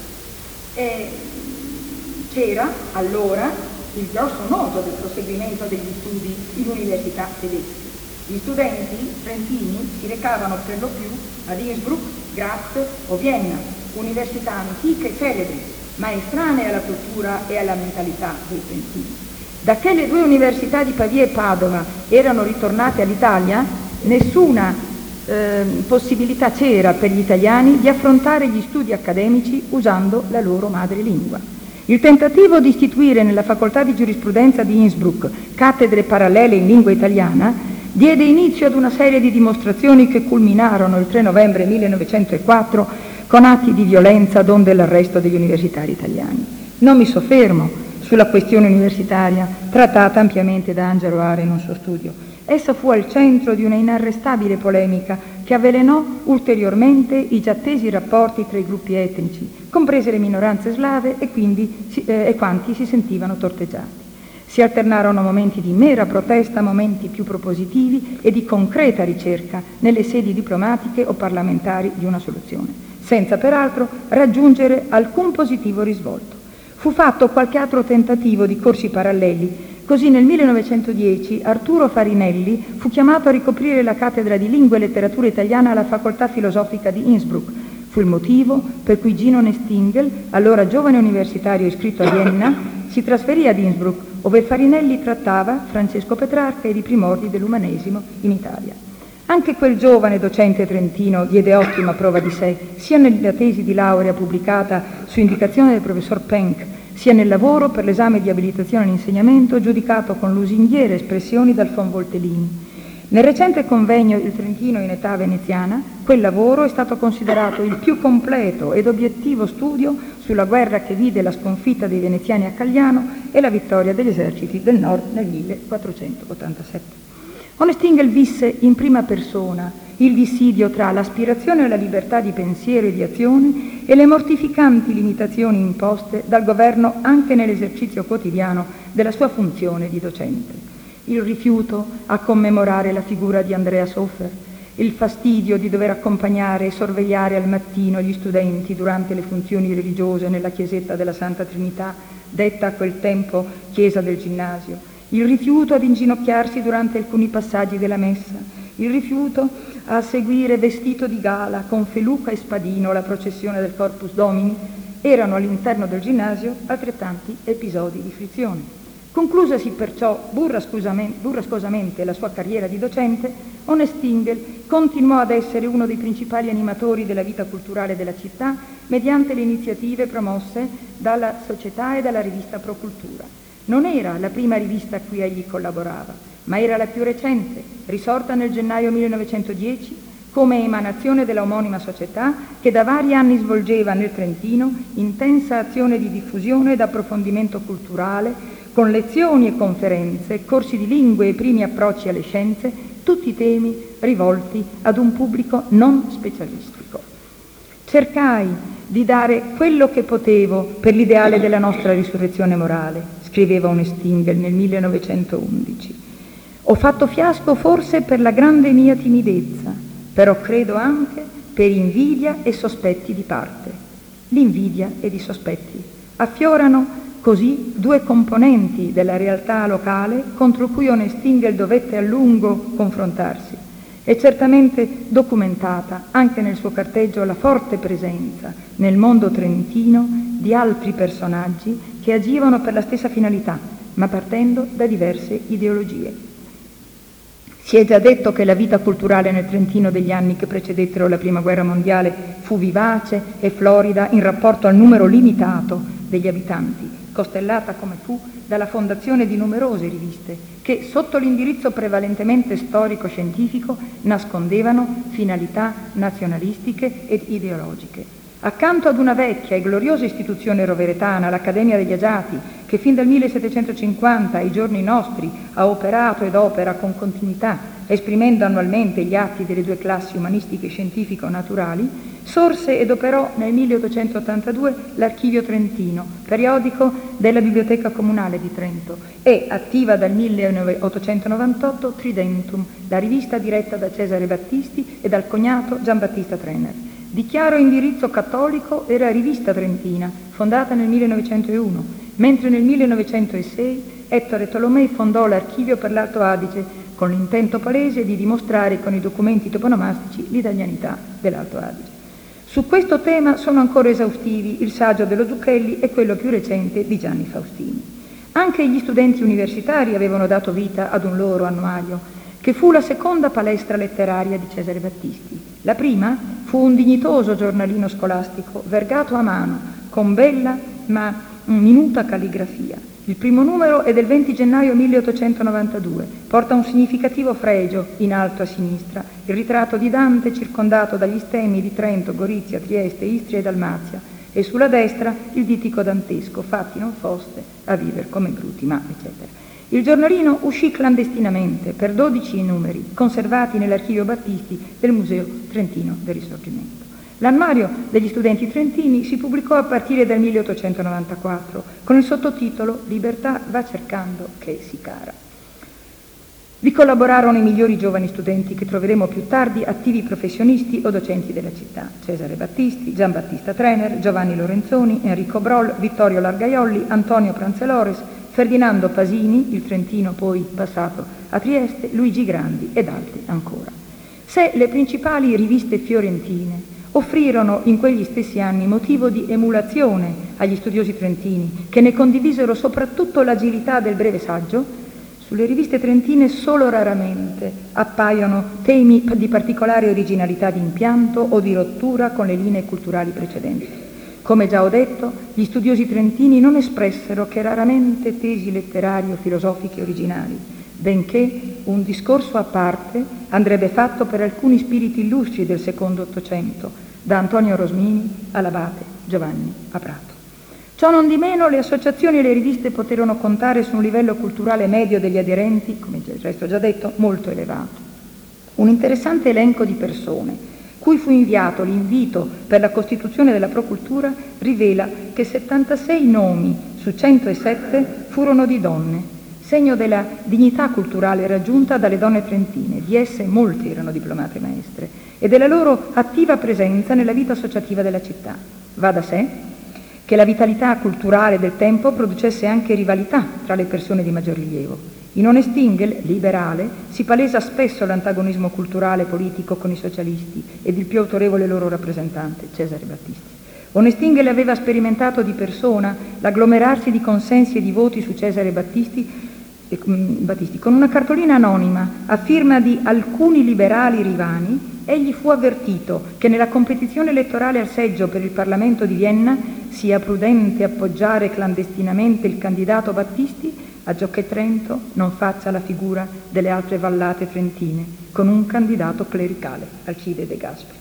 C'era allora il grosso nodo del proseguimento degli studi in università tedesche. Gli studenti trentini si recavano per lo più ad Innsbruck, Graz o Vienna, università antiche e celebri, ma estranee alla cultura e alla mentalità dei trentini. Da che le due università di Pavia e Padova erano ritornate all'Italia, nessuna possibilità c'era per gli italiani di affrontare gli studi accademici usando la loro madrelingua. Il tentativo di istituire nella facoltà di giurisprudenza di Innsbruck cattedre parallele in lingua italiana diede inizio ad una serie di dimostrazioni che culminarono il 3 novembre 1904 con atti di violenza donde l'arresto degli universitari italiani. Non mi soffermo sulla questione universitaria trattata ampiamente da Angelo Ara in un suo studio. Essa fu al centro di una inarrestabile polemica che avvelenò ulteriormente i già tesi rapporti tra i gruppi etnici, comprese le minoranze slave e quanti si sentivano torteggiati. Si alternarono momenti di mera protesta, momenti più propositivi e di concreta ricerca nelle sedi diplomatiche o parlamentari di una soluzione, senza peraltro raggiungere alcun positivo risvolto. Fu fatto qualche altro tentativo di corsi paralleli. Così nel 1910 Arturo Farinelli fu chiamato a ricoprire la cattedra di lingua e letteratura italiana alla facoltà filosofica di Innsbruck. Fu il motivo per cui Gino Nestingel, allora giovane universitario iscritto a Vienna, si trasferì ad Innsbruck, ove Farinelli trattava Francesco Petrarca ed i primordi dell'umanesimo in Italia. Anche quel giovane docente trentino diede ottima prova di sé, sia nella tesi di laurea pubblicata su indicazione del professor Penck, sia nel lavoro per l'esame di abilitazione all'insegnamento giudicato con lusinghiere espressioni dal Von Voltellini. Nel recente convegno Il Trentino in età veneziana, quel lavoro è stato considerato il più completo ed obiettivo studio sulla guerra che vide la sconfitta dei veneziani a Cagliano e la vittoria degli eserciti del nord nel 1487. Onestingel visse in prima persona il dissidio tra l'aspirazione alla libertà di pensiero e di azione e le mortificanti limitazioni imposte dal governo anche nell'esercizio quotidiano della sua funzione di docente. Il rifiuto a commemorare la figura di Andreas Hofer, il fastidio di dover accompagnare e sorvegliare al mattino gli studenti durante le funzioni religiose nella chiesetta della Santa Trinità, detta a quel tempo chiesa del ginnasio, il rifiuto ad inginocchiarsi durante alcuni passaggi della messa, il rifiuto a seguire vestito di gala con feluca e spadino la processione del Corpus Domini, erano all'interno del ginnasio altrettanti episodi di frizione. Conclusasi perciò burrascosamente la sua carriera di docente, Onestingel continuò ad essere uno dei principali animatori della vita culturale della città mediante le iniziative promosse dalla società e dalla rivista Pro Cultura. Non era la prima rivista a cui egli collaborava, ma era la più recente, risorta nel gennaio 1910 come emanazione della omonima società che da vari anni svolgeva nel Trentino intensa azione di diffusione ed approfondimento culturale con lezioni e conferenze, corsi di lingue e primi approcci alle scienze, tutti temi rivolti ad un pubblico non specialistico. Cercai di dare quello che potevo per l'ideale della nostra risurrezione morale, scriveva Onestingel nel 1911. Ho fatto fiasco forse per la grande mia timidezza, però credo anche per invidia e sospetti di parte. L'invidia ed i sospetti affiorano così due componenti della realtà locale contro cui Onestingel dovette a lungo confrontarsi. È certamente documentata anche nel suo carteggio la forte presenza nel mondo trentino di altri personaggi che agivano per la stessa finalità, ma partendo da diverse ideologie. Si è già detto che la vita culturale nel Trentino degli anni che precedettero la Prima Guerra Mondiale fu vivace e florida in rapporto al numero limitato degli abitanti, costellata come fu dalla fondazione di numerose riviste che, sotto l'indirizzo prevalentemente storico-scientifico, nascondevano finalità nazionalistiche ed ideologiche. Accanto ad una vecchia e gloriosa istituzione roveretana, l'Accademia degli Agiati, che fin dal 1750 ai giorni nostri ha operato ed opera con continuità, esprimendo annualmente gli atti delle due classi umanistiche scientifico-naturali, sorse ed operò nel 1882 l'Archivio Trentino, periodico della Biblioteca Comunale di Trento, e attiva dal 1898 Tridentum, la rivista diretta da Cesare Battisti e dal cognato Giambattista Trenner. Di chiaro indirizzo cattolico era Rivista Trentina, fondata nel 1901, mentre nel 1906 Ettore Tolomei fondò l'Archivio per l'Alto Adige, con l'intento palese di dimostrare con i documenti toponomastici l'italianità dell'Alto Adige. Su questo tema sono ancora esaustivi il saggio dello Zucchelli e quello più recente di Gianni Faustini. Anche gli studenti universitari avevano dato vita ad un loro annuario, che fu la seconda palestra letteraria di Cesare Battisti. La prima fu un dignitoso giornalino scolastico, vergato a mano, con bella ma minuta calligrafia. Il primo numero è del 20 gennaio 1892, porta un significativo fregio in alto a sinistra, il ritratto di Dante circondato dagli stemmi di Trento, Gorizia, Trieste, Istria e Dalmazia, e sulla destra il dittico dantesco, fatti non foste a viver come bruti, ma eccetera. Il giornalino uscì clandestinamente per 12 numeri, conservati nell'Archivio Battisti del Museo Trentino del Risorgimento. L'annuario degli studenti trentini si pubblicò a partire dal 1894 con il sottotitolo «Libertà va cercando che si cara». Vi collaborarono i migliori giovani studenti che troveremo più tardi attivi professionisti o docenti della città: Cesare Battisti, Giambattista Trenner, Giovanni Lorenzoni, Enrico Broll, Vittorio Largaiolli, Antonio Pranzelores, Ferdinando Pasini, il trentino poi passato a Trieste, Luigi Grandi ed altri ancora. Se le principali riviste fiorentine offrirono in quegli stessi anni motivo di emulazione agli studiosi trentini, che ne condivisero soprattutto l'agilità del breve saggio, sulle riviste trentine solo raramente appaiono temi di particolare originalità di impianto o di rottura con le linee culturali precedenti. Come già ho detto, gli studiosi trentini non espressero che raramente tesi letterarie o filosofiche originali, benché un discorso a parte andrebbe fatto per alcuni spiriti illustri del secondo Ottocento, da Antonio Rosmini all'abate Giovanni Aprato. Ciò non di meno, le associazioni e le riviste poterono contare su un livello culturale medio degli aderenti, come del resto già detto, molto elevato. Un interessante elenco di persone cui fu inviato l'invito per la costituzione della Procultura rivela che 76 nomi su 107 furono di donne, segno della dignità culturale raggiunta dalle donne trentine. Di esse molte erano diplomate maestre e della loro attiva presenza nella vita associativa della città. Va da sé che la vitalità culturale del tempo producesse anche rivalità tra le persone di maggior rilievo. In Onestingel, liberale, si palesa spesso l'antagonismo culturale e politico con i socialisti ed il più autorevole loro rappresentante, Cesare Battisti. Onestingel aveva sperimentato di persona l'agglomerarsi di consensi e di voti su Cesare Battisti con una cartolina anonima a firma di alcuni liberali rivani. Egli fu avvertito che nella competizione elettorale al seggio per il Parlamento di Vienna sia prudente appoggiare clandestinamente il candidato Battisti, a giocché Trento non faccia la figura delle altre vallate trentine con un candidato clericale, Alcide De Gasperi.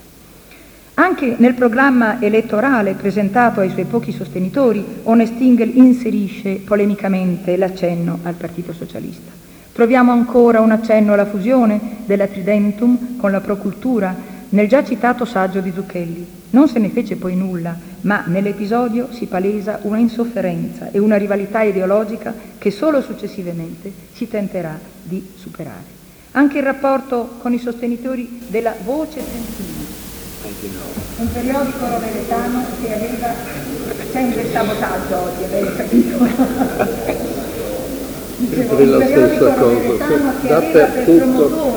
Anche nel programma elettorale presentato ai suoi pochi sostenitori, Onestingel inserisce polemicamente l'accenno al Partito Socialista. Troviamo ancora un accenno alla fusione della Tridentum con la Procultura nel già citato saggio di Zucchelli. Non se ne fece poi nulla, ma nell'episodio si palesa una insofferenza e una rivalità ideologica che solo successivamente si tenterà di superare. Anche il rapporto con i sostenitori della Voce Trentina un periodico roveretano che aveva sempre il sabotaggio oggi, avete capito? Sempre la stessa cosa, dappertutto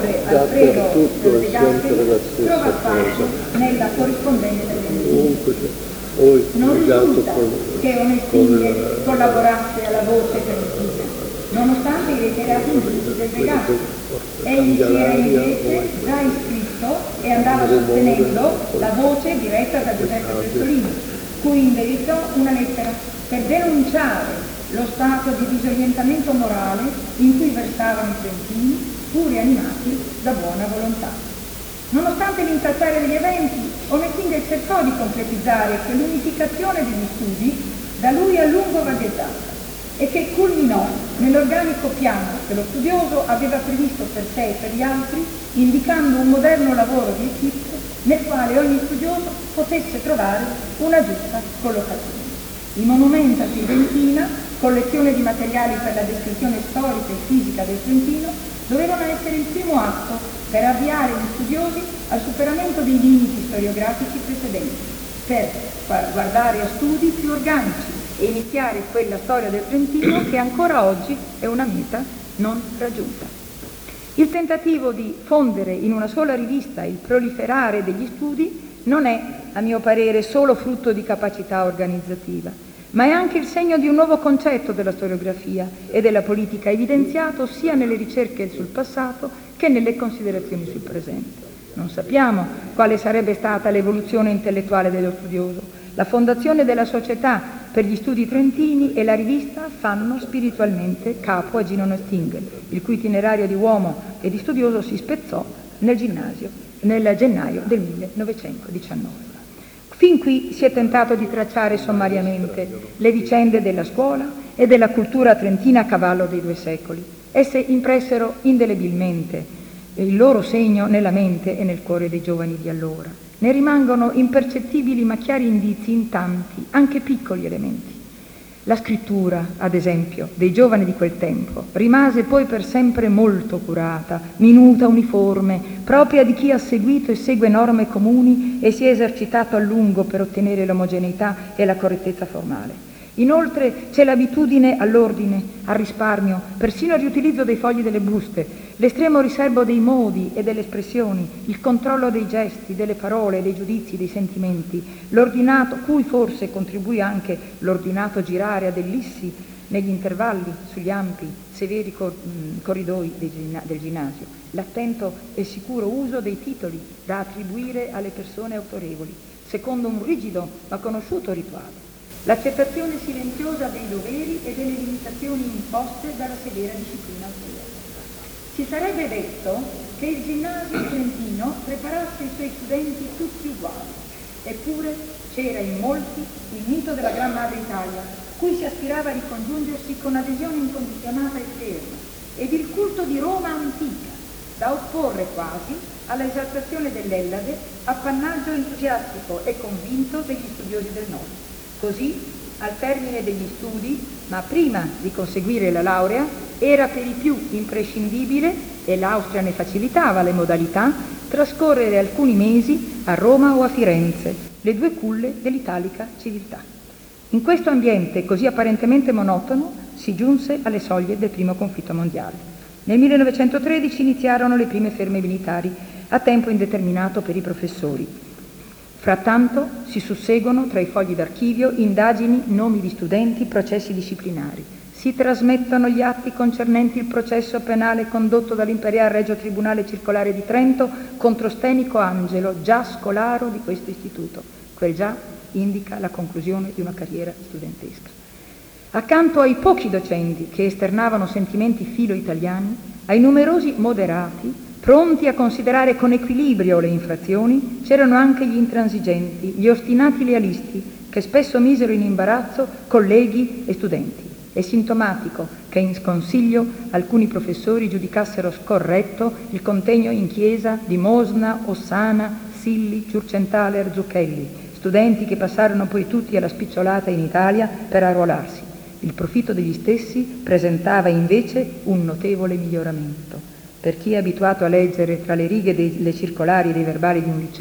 è sempre la stessa cosa. Nella corrispondenza delle Comunque, poi non legato risulta che Onestini collaborasse alla voce trentina, nonostante i reiterati inviti del legato. Egli si era invece già iscritto e andava sostenendo la voce diretta da Giuseppe Bertolini, cui indirizzò una lettera per denunciare lo stato di disorientamento morale in cui versavano i trentini, pur animati da buona volontà. Nonostante l'intralciare degli eventi, Onestini cercò di concretizzare quell'unificazione degli studi da lui a lungo vagheggiata e che culminò nell'organico piano che lo studioso aveva previsto per sé e per gli altri, indicando un moderno lavoro di equipe nel quale ogni studioso potesse trovare una giusta collocazione. I Monumenta Tridentina, collezione di materiali per la descrizione storica e fisica del Trentino, dovevano essere il primo atto per avviare gli studiosi al superamento dei limiti storiografici precedenti, per guardare a studi più organici e iniziare quella storia del Trentino che ancora oggi è una meta non raggiunta. Il tentativo di fondere in una sola rivista il proliferare degli studi non è, a mio parere, solo frutto di capacità organizzativa, ma è anche il segno di un nuovo concetto della storiografia e della politica evidenziato sia nelle ricerche sul passato che nelle considerazioni sul presente. Non sappiamo quale sarebbe stata l'evoluzione intellettuale dello studioso. La fondazione della Società per gli Studi Trentini e la rivista fanno spiritualmente capo a Gino Stingel, il cui itinerario di uomo e di studioso si spezzò nel gennaio del 1919. Fin qui si è tentato di tracciare sommariamente le vicende della scuola e della cultura trentina a cavallo dei 2 secoli. Esse impressero indelebilmente il loro segno nella mente e nel cuore dei giovani di allora. Ne rimangono impercettibili ma chiari indizi in tanti, anche piccoli elementi. La scrittura, ad esempio, dei giovani di quel tempo rimase poi per sempre molto curata, minuta, uniforme, propria di chi ha seguito e segue norme comuni e si è esercitato a lungo per ottenere l'omogeneità e la correttezza formale. Inoltre c'è l'abitudine all'ordine, al risparmio, persino al riutilizzo dei fogli delle buste, l'estremo riservo dei modi e delle espressioni, il controllo dei gesti, delle parole, dei giudizi, dei sentimenti, l'ordinato, cui forse contribuì anche l'ordinato girare ad ellissi negli intervalli sugli ampi, severi corridoi del ginnasio, l'attento e sicuro uso dei titoli da attribuire alle persone autorevoli, secondo un rigido ma conosciuto rituale. L'accettazione silenziosa dei doveri e delle limitazioni imposte dalla severa disciplina autoriale. Si sarebbe detto che il ginnasio trentino preparasse i suoi studenti tutti uguali, eppure c'era in molti il mito della Gran Madre Italia, cui si aspirava a ricongiungersi con adesione incondizionata e ferma, ed il culto di Roma antica, da opporre quasi alla esaltazione dell'Ellade, appannaggio entusiastico e convinto degli studiosi del Nord. Così, al termine degli studi, ma prima di conseguire la laurea, era per i più imprescindibile, e l'Austria ne facilitava le modalità, trascorrere alcuni mesi a Roma o a Firenze, le 2 culle dell'italica civiltà. In questo ambiente così apparentemente monotono si giunse alle soglie del primo conflitto mondiale. Nel 1913 iniziarono le prime ferme militari a tempo indeterminato per i professori. Frattanto si susseguono tra i fogli d'archivio indagini, nomi di studenti, processi disciplinari. Si trasmettono gli atti concernenti il processo penale condotto dall'Imperial Regio Tribunale Circolare di Trento contro Stenico Angelo, già scolaro di questo istituto. Quel già indica la conclusione di una carriera studentesca. Accanto ai pochi docenti che esternavano sentimenti filo-italiani, ai numerosi moderati, pronti a considerare con equilibrio le infrazioni, c'erano anche gli intransigenti, gli ostinati lealisti, che spesso misero in imbarazzo colleghi e studenti. È sintomatico che in consiglio alcuni professori giudicassero scorretto il contegno in chiesa di Mosna, Ossana, Silli, Ciurcenthaler, Zucchelli, studenti che passarono poi tutti alla spicciolata in Italia per arruolarsi. Il profitto degli stessi presentava invece un notevole miglioramento. Per chi è abituato a leggere tra le righe delle circolari e dei verbali di un liceo,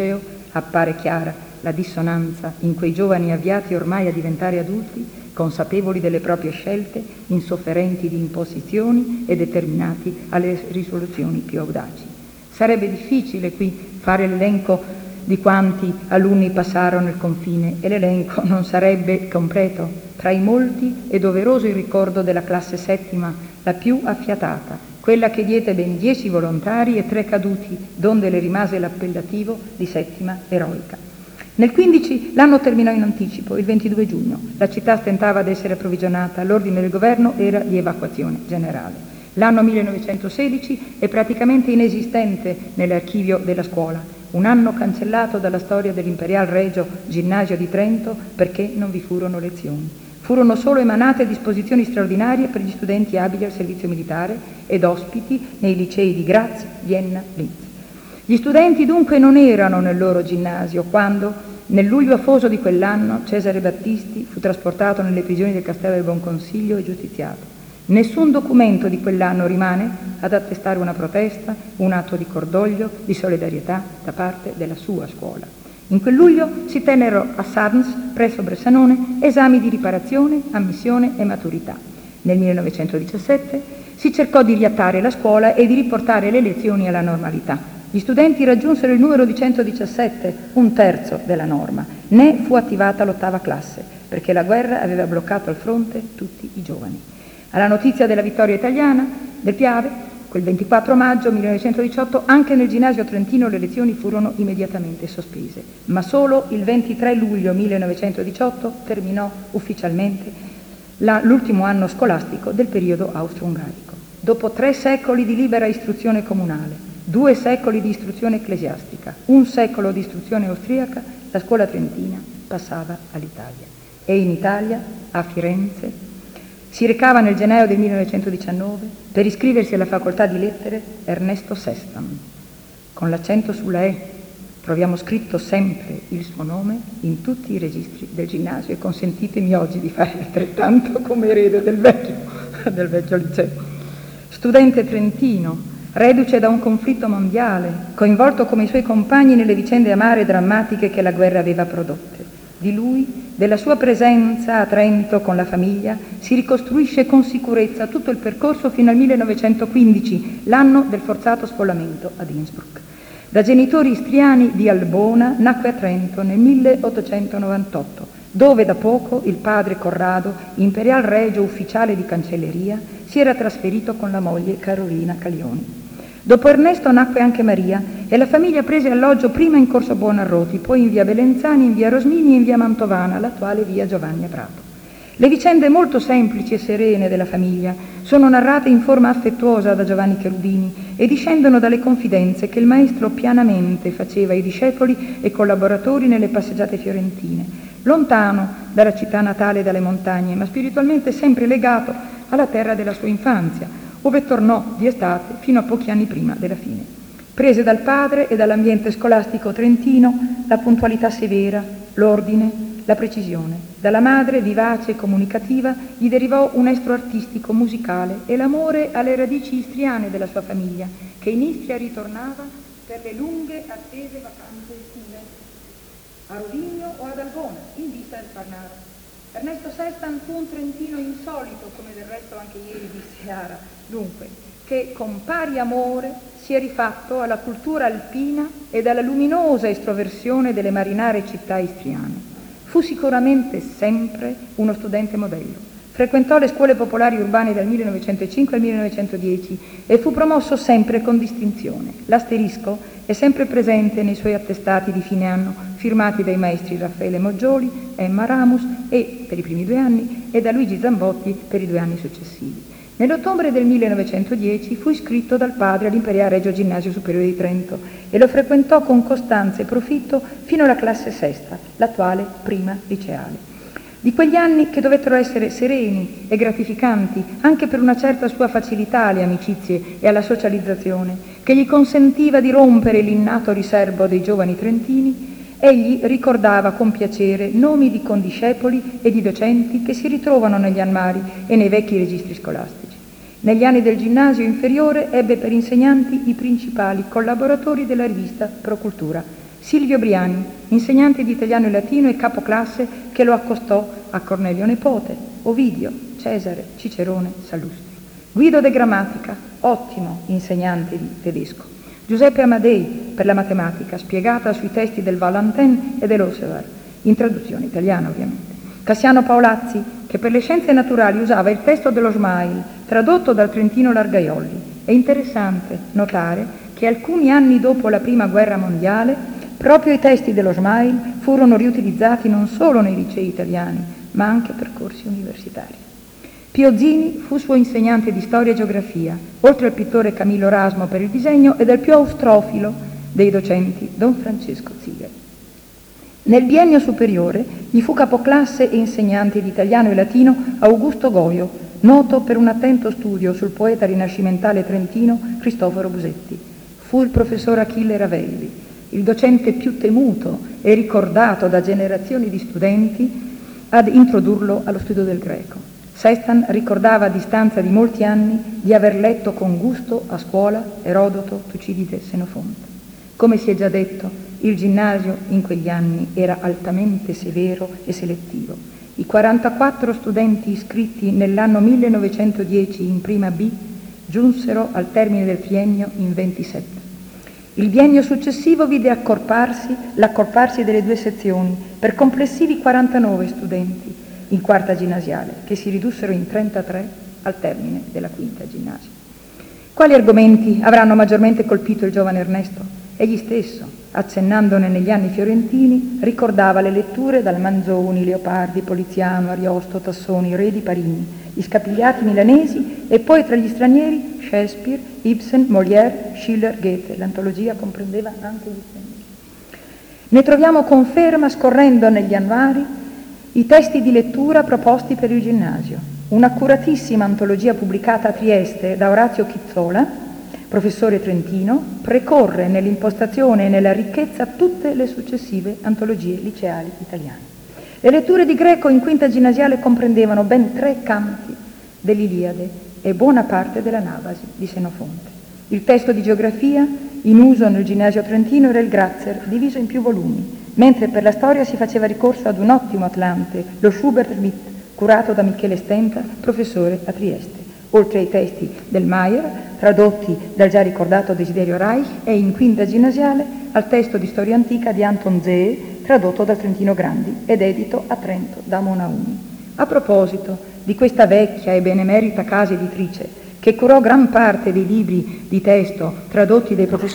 Appare chiara la dissonanza in quei giovani avviati ormai a diventare adulti, consapevoli delle proprie scelte, insofferenti di imposizioni e determinati alle risoluzioni più audaci. Sarebbe difficile qui fare l'elenco di quanti alunni passarono il confine e l'elenco non sarebbe completo. Tra i molti è doveroso il ricordo della classe settima, la più affiatata, quella che diede ben 10 volontari e 3 caduti, donde le rimase l'appellativo di settima eroica. Nel 15 l'anno terminò in anticipo, il 22 giugno. La città stentava ad essere approvvigionata, l'ordine del governo era di evacuazione generale. L'anno 1916 è praticamente inesistente nell'archivio della scuola, un anno cancellato dalla storia dell'Imperial Regio Ginnasio di Trento perché non vi furono lezioni. Furono solo emanate disposizioni straordinarie per gli studenti abili al servizio militare ed ospiti nei licei di Graz, Vienna, Linz. Gli studenti dunque non erano nel loro ginnasio quando, nel luglio afoso di quell'anno, Cesare Battisti fu trasportato nelle prigioni del Castello del Buon Consiglio e giustiziato. Nessun documento di quell'anno rimane ad attestare una protesta, un atto di cordoglio, di solidarietà da parte della sua scuola. In quel luglio si tennero a Sarns, presso Bressanone, esami di riparazione, ammissione e maturità. Nel 1917 si cercò di riattare la scuola e di riportare le lezioni alla normalità. Gli studenti raggiunsero il numero di 117, un terzo della norma. Né fu attivata l'8ª classe, perché la guerra aveva bloccato al fronte tutti i giovani. Alla notizia della vittoria italiana del Piave, quel 24 maggio 1918, anche nel ginnasio trentino le lezioni furono immediatamente sospese, ma solo il 23 luglio 1918 terminò ufficialmente l'ultimo anno scolastico del periodo austro-ungarico. Dopo 3 secoli di libera istruzione comunale, 2 secoli di istruzione ecclesiastica, 1 secolo di istruzione austriaca, la scuola trentina passava all'Italia. E in Italia, a Firenze, si recava nel gennaio del 1919 per iscriversi alla facoltà di lettere Ernesto Sestan. Con l'accento sulla E troviamo scritto sempre il suo nome in tutti i registri del ginnasio e consentitemi oggi di fare altrettanto come erede del vecchio liceo. Studente trentino, reduce da un conflitto mondiale, coinvolto come i suoi compagni nelle vicende amare e drammatiche che la guerra aveva prodotte. Di lui, della sua presenza a Trento con la famiglia, si ricostruisce con sicurezza tutto il percorso fino al 1915, l'anno del forzato sfollamento ad Innsbruck. Da genitori istriani di Albona nacque a Trento nel 1898, dove da poco il padre Corrado, imperial regio ufficiale di cancelleria, si era trasferito con la moglie Carolina Calioni. Dopo Ernesto nacque anche Maria e la famiglia prese alloggio prima in Corso Buonarroti, poi in via Belenzani, in via Rosmini e in via Mantovana, l'attuale via Giovanni Prato. Le vicende molto semplici e serene della famiglia sono narrate in forma affettuosa da Giovanni Cherubini e discendono dalle confidenze che il maestro pianamente faceva ai discepoli e collaboratori nelle passeggiate fiorentine, lontano dalla città natale e dalle montagne, ma spiritualmente sempre legato alla terra della sua infanzia, ove tornò di estate fino a pochi anni prima della fine. Prese dal padre e dall'ambiente scolastico trentino la puntualità severa, l'ordine, la precisione. Dalla madre, vivace e comunicativa, gli derivò un estro artistico, musicale e l'amore alle radici istriane della sua famiglia, che in Istria ritornava per le lunghe attese vacanze estive, a Rovigno o ad Algona, in vista del Parnaro. Ernesto Sestan fu un trentino insolito, come del resto anche ieri disse Chiara, dunque, che con pari amore si è rifatto alla cultura alpina ed alla luminosa estroversione delle marinare città istriane. Fu sicuramente sempre uno studente modello. Frequentò le scuole popolari urbane dal 1905 al 1910 e fu promosso sempre con distinzione. L'asterisco è sempre presente nei suoi attestati di fine anno, firmati dai maestri Raffaele Moggioli, Emma Ramus e, per i primi 2 anni, e da Luigi Zambotti per i 2 anni successivi. Nell'ottobre del 1910 fu iscritto dal padre all'Imperial Regio Ginnasio Superiore di Trento e lo frequentò con costanza e profitto fino alla classe sesta, l'attuale prima liceale. Di quegli anni che dovettero essere sereni e gratificanti anche per una certa sua facilità alle amicizie e alla socializzazione, che gli consentiva di rompere l'innato riserbo dei giovani trentini, egli ricordava con piacere nomi di condiscepoli e di docenti che si ritrovano negli annali e nei vecchi registri scolastici. Negli anni del ginnasio inferiore ebbe per insegnanti i principali collaboratori della rivista Pro Cultura, Silvio Briani, insegnante di italiano e latino e capoclasse che lo accostò a Cornelio Nepote, Ovidio, Cesare, Cicerone, Sallustri. Guido De Grammatica, ottimo insegnante di tedesco. Giuseppe Amadei per la matematica, spiegata sui testi del Valentin e dell'Ossevar, in traduzione italiana ovviamente. Cassiano Paolazzi, che per le scienze naturali usava il testo dello Smail, tradotto dal trentino Largaiolli. È interessante notare che alcuni anni dopo la Prima Guerra Mondiale, proprio i testi dello Smail furono riutilizzati non solo nei licei italiani, ma anche per corsi universitari. Pio Zini fu suo insegnante di storia e geografia, oltre al pittore Camillo Rasmo per il disegno e del più austrofilo dei docenti, Don Francesco Ziegler. Nel biennio superiore gli fu capoclasse e insegnante di italiano e latino Augusto Goio, noto per un attento studio sul poeta rinascimentale trentino Cristoforo Busetti. Fu il professor Achille Ravelli, il docente più temuto e ricordato da generazioni di studenti ad introdurlo allo studio del greco. Sestan ricordava a distanza di molti anni di aver letto con gusto a scuola Erodoto, Tucidide, Senofonte. Come si è già detto, il ginnasio in quegli anni era altamente severo e selettivo. I 44 studenti iscritti nell'anno 1910 in prima B giunsero al termine del triennio in 27. Il biennio successivo vide l'accorparsi delle due sezioni per complessivi 49 studenti in quarta ginnasiale, che si ridussero in 33 al termine della quinta ginnasio. Quali argomenti avranno maggiormente colpito il giovane Ernesto? Egli stesso, accennandone negli anni fiorentini, ricordava le letture dal Manzoni, Leopardi, Poliziano, Ariosto, Tassoni, Re di Parini, gli scapigliati milanesi e poi tra gli stranieri Shakespeare, Ibsen, Molière, Schiller, Goethe. L'antologia comprendeva anche gli stranieri. Ne troviamo conferma scorrendo negli annuari i testi di lettura proposti per il ginnasio. Un'accuratissima antologia pubblicata a Trieste da Orazio Chizzola, professore trentino, precorre nell'impostazione e nella ricchezza tutte le successive antologie liceali italiane. Le letture di greco in quinta ginnasiale comprendevano ben 3 canti dell'Iliade e buona parte della Nabasi di Senofonte. Il testo di geografia in uso nel ginnasio trentino era il Grazer, diviso in più volumi, mentre per la storia si faceva ricorso ad un ottimo atlante, lo Schubert-Schmidt, curato da Michele Stenta, professore a Trieste, oltre ai testi del Mayer, tradotti dal già ricordato Desiderio Reich, e in quinta ginnasiale al testo di storia antica di Anton Zee, tradotto dal Trentino Grandi ed edito a Trento da Monauni. A proposito di questa vecchia e benemerita casa editrice, che curò gran parte dei libri di testo tradotti dai professori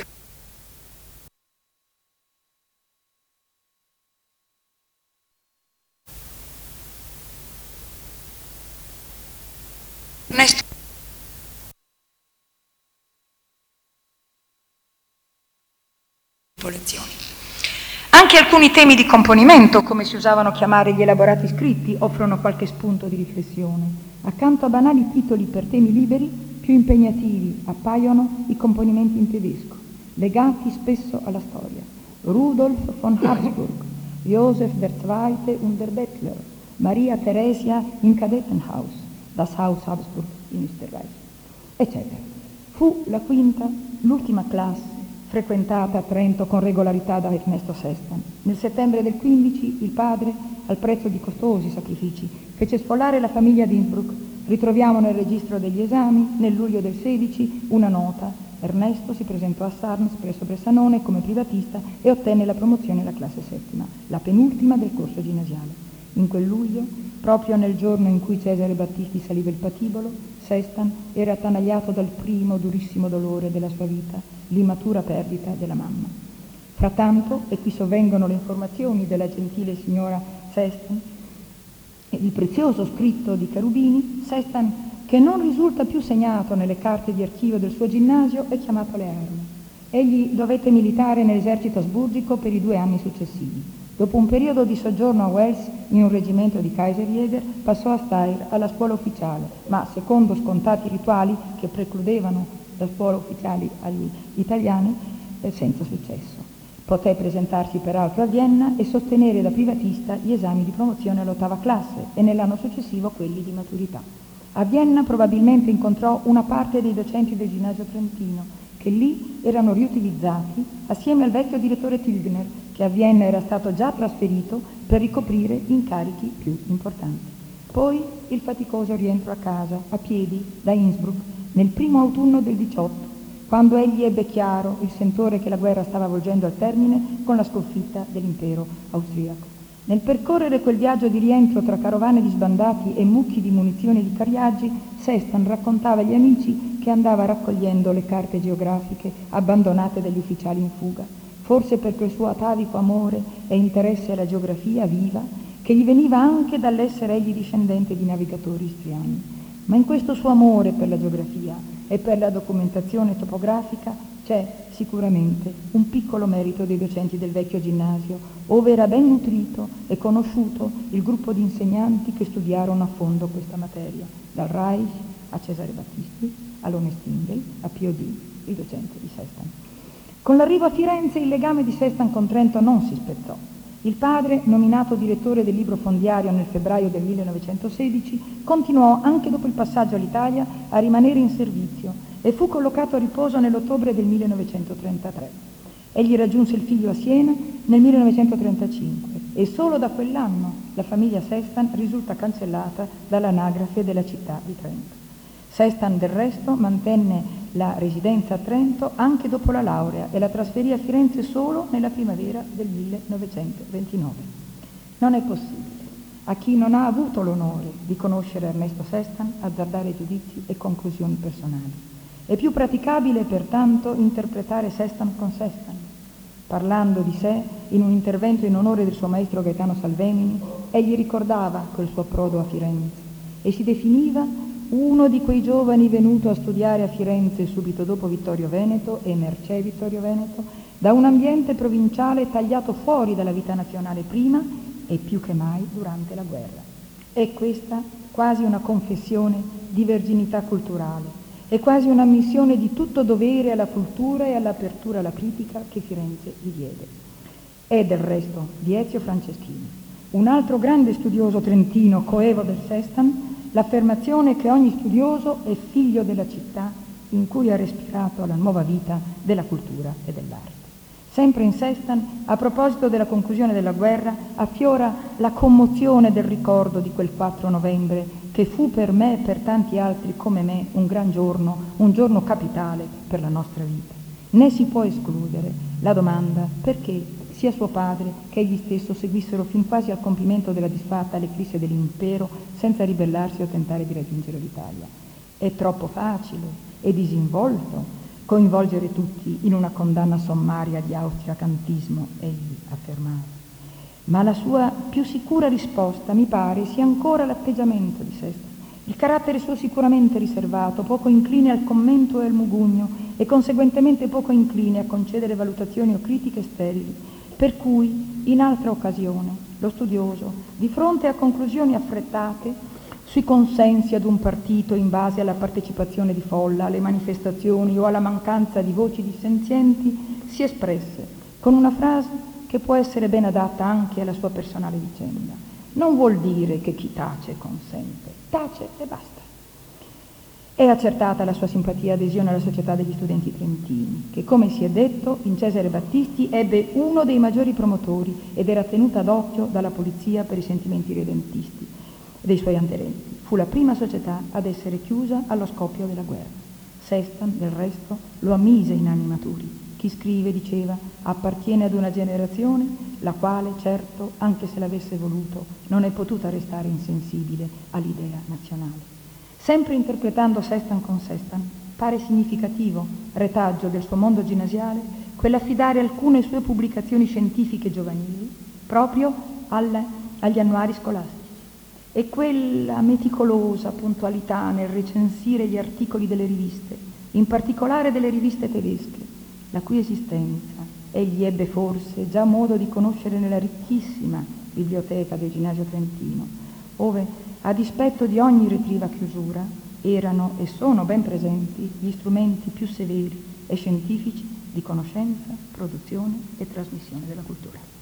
lezioni. Anche alcuni temi di componimento, come si usavano chiamare gli elaborati scritti, offrono qualche spunto di riflessione. Accanto a banali titoli per temi liberi, più impegnativi appaiono i componimenti in tedesco, legati spesso alla storia. Rudolf von Habsburg, Joseph II und der Bettler, Maria Theresia im Kadettenhaus, das Haus Habsburg in Österreich, eccetera. Fu la quinta, l'ultima classe frequentata a Trento con regolarità da Ernesto Sestan. Nel settembre del 15 il padre, al prezzo di costosi sacrifici, fece sfollare la famiglia di Innsbruck. Ritroviamo nel registro degli esami, nel luglio del 16, una nota. Ernesto si presentò a Sarnes presso Bressanone come privatista e ottenne la promozione alla classe settima, la penultima del corso ginnasiale. In quel luglio, proprio nel giorno in cui Cesare Battisti saliva il patibolo, Sestan era attanagliato dal primo durissimo dolore della sua vita, l'immatura perdita della mamma. Frattanto, e qui sovvengono le informazioni della gentile signora Sestan, il prezioso scritto di Cherubini, Sestan, che non risulta più segnato nelle carte di archivio del suo ginnasio, è chiamato alle armi. Egli dovette militare nell'esercito asburgico per i 2 anni successivi. Dopo un periodo di soggiorno a Wels in un reggimento di Kaiserjäger, passò a Steyr alla scuola ufficiale, ma secondo scontati rituali che precludevano la scuola ufficiale agli italiani, senza successo. Poté presentarsi peraltro a Vienna e sostenere da privatista gli esami di promozione all'8ª classe e nell'anno successivo quelli di maturità. A Vienna probabilmente incontrò una parte dei docenti del ginnasio trentino, che lì erano riutilizzati assieme al vecchio direttore Tilgner, che a Vienna era stato già trasferito per ricoprire incarichi più importanti. Poi il faticoso rientro a casa, a piedi, da Innsbruck, nel primo autunno del 18, quando egli ebbe chiaro il sentore che la guerra stava volgendo al termine con la sconfitta dell'impero austriaco. Nel percorrere quel viaggio di rientro tra carovane di sbandati e mucchi di munizioni e di cariaggi, Sestan raccontava agli amici che andava raccogliendo le carte geografiche abbandonate dagli ufficiali in fuga, forse per quel suo atavico amore e interesse alla geografia viva, che gli veniva anche dall'essere egli discendente di navigatori istriani. Ma in questo suo amore per la geografia e per la documentazione topografica c'è sicuramente un piccolo merito dei docenti del vecchio ginnasio, ove era ben nutrito e conosciuto il gruppo di insegnanti che studiarono a fondo questa materia, dal Reich a Cesare Battisti, a Lone Stingel, a Pio D., il docente di Sestan. Con l'arrivo a Firenze il legame di Sestan con Trento non si spezzò. Il padre, nominato direttore del libro fondiario nel febbraio del 1916, continuò anche dopo il passaggio all'Italia a rimanere in servizio e fu collocato a riposo nell'ottobre del 1933. Egli raggiunse il figlio a Siena nel 1935 e solo da quell'anno la famiglia Sestan risulta cancellata dall'anagrafe della città di Trento. Sestan del resto mantenne la residenza a Trento anche dopo la laurea e la trasferì a Firenze solo nella primavera del 1929. Non è possibile a chi non ha avuto l'onore di conoscere Ernesto Sestan azzardare giudizi e conclusioni personali. È più praticabile pertanto interpretare Sestan con Sestan. Parlando di sé in un intervento in onore del suo maestro Gaetano Salvemini, egli ricordava quel suo approdo a Firenze e si definiva uno di quei giovani venuto a studiare a Firenze subito dopo Vittorio Veneto e Mercé Vittorio Veneto, da un ambiente provinciale tagliato fuori dalla vita nazionale prima e più che mai durante la guerra. È questa quasi una confessione di verginità culturale, è quasi un'ammissione di tutto dovere alla cultura e all'apertura alla critica che Firenze gli diede. È del resto di Ezio Franceschini, un altro grande studioso trentino coevo del Sestan, l'affermazione che ogni studioso è figlio della città in cui ha respirato la nuova vita della cultura e dell'arte. Sempre in Sestan, a proposito della conclusione della guerra, affiora la commozione del ricordo di quel 4 novembre che fu per me e per tanti altri come me un gran giorno, un giorno capitale per la nostra vita. Né si può escludere la domanda perché sia suo padre che egli stesso seguissero fin quasi al compimento della disfatta l'eclisse dell'impero senza ribellarsi o tentare di raggiungere l'Italia. È troppo facile e disinvolto coinvolgere tutti in una condanna sommaria di austriacantismo, egli affermava. Ma la sua più sicura risposta, mi pare, sia ancora l'atteggiamento di Sestan, il carattere suo sicuramente riservato, poco incline al commento e al mugugno e conseguentemente poco incline a concedere valutazioni o critiche sterili, per cui, in altra occasione, lo studioso, di fronte a conclusioni affrettate sui consensi ad un partito in base alla partecipazione di folla, alle manifestazioni o alla mancanza di voci dissenzienti, si espresse con una frase che può essere ben adatta anche alla sua personale vicenda. Non vuol dire che chi tace consente, tace e basta. È accertata la sua simpatia e adesione alla Società degli Studenti Trentini, che, come si è detto, in Cesare Battisti ebbe uno dei maggiori promotori ed era tenuta d'occhio dalla polizia per i sentimenti redentisti dei suoi aderenti. Fu la prima società ad essere chiusa allo scoppio della guerra. Sestan, del resto, lo ammise in anni maturi. Chi scrive, diceva, appartiene ad una generazione la quale, certo, anche se l'avesse voluto, non è potuta restare insensibile all'idea nazionale. Sempre interpretando Sestan con Sestan, pare significativo, retaggio del suo mondo ginnasiale, quell'affidare alcune sue pubblicazioni scientifiche giovanili proprio agli annuari scolastici e quella meticolosa puntualità nel recensire gli articoli delle riviste, in particolare delle riviste tedesche, la cui esistenza egli ebbe forse già modo di conoscere nella ricchissima biblioteca del Ginnasio Trentino, ove, a dispetto di ogni retriva chiusura, erano e sono ben presenti gli strumenti più severi e scientifici di conoscenza, produzione e trasmissione della cultura.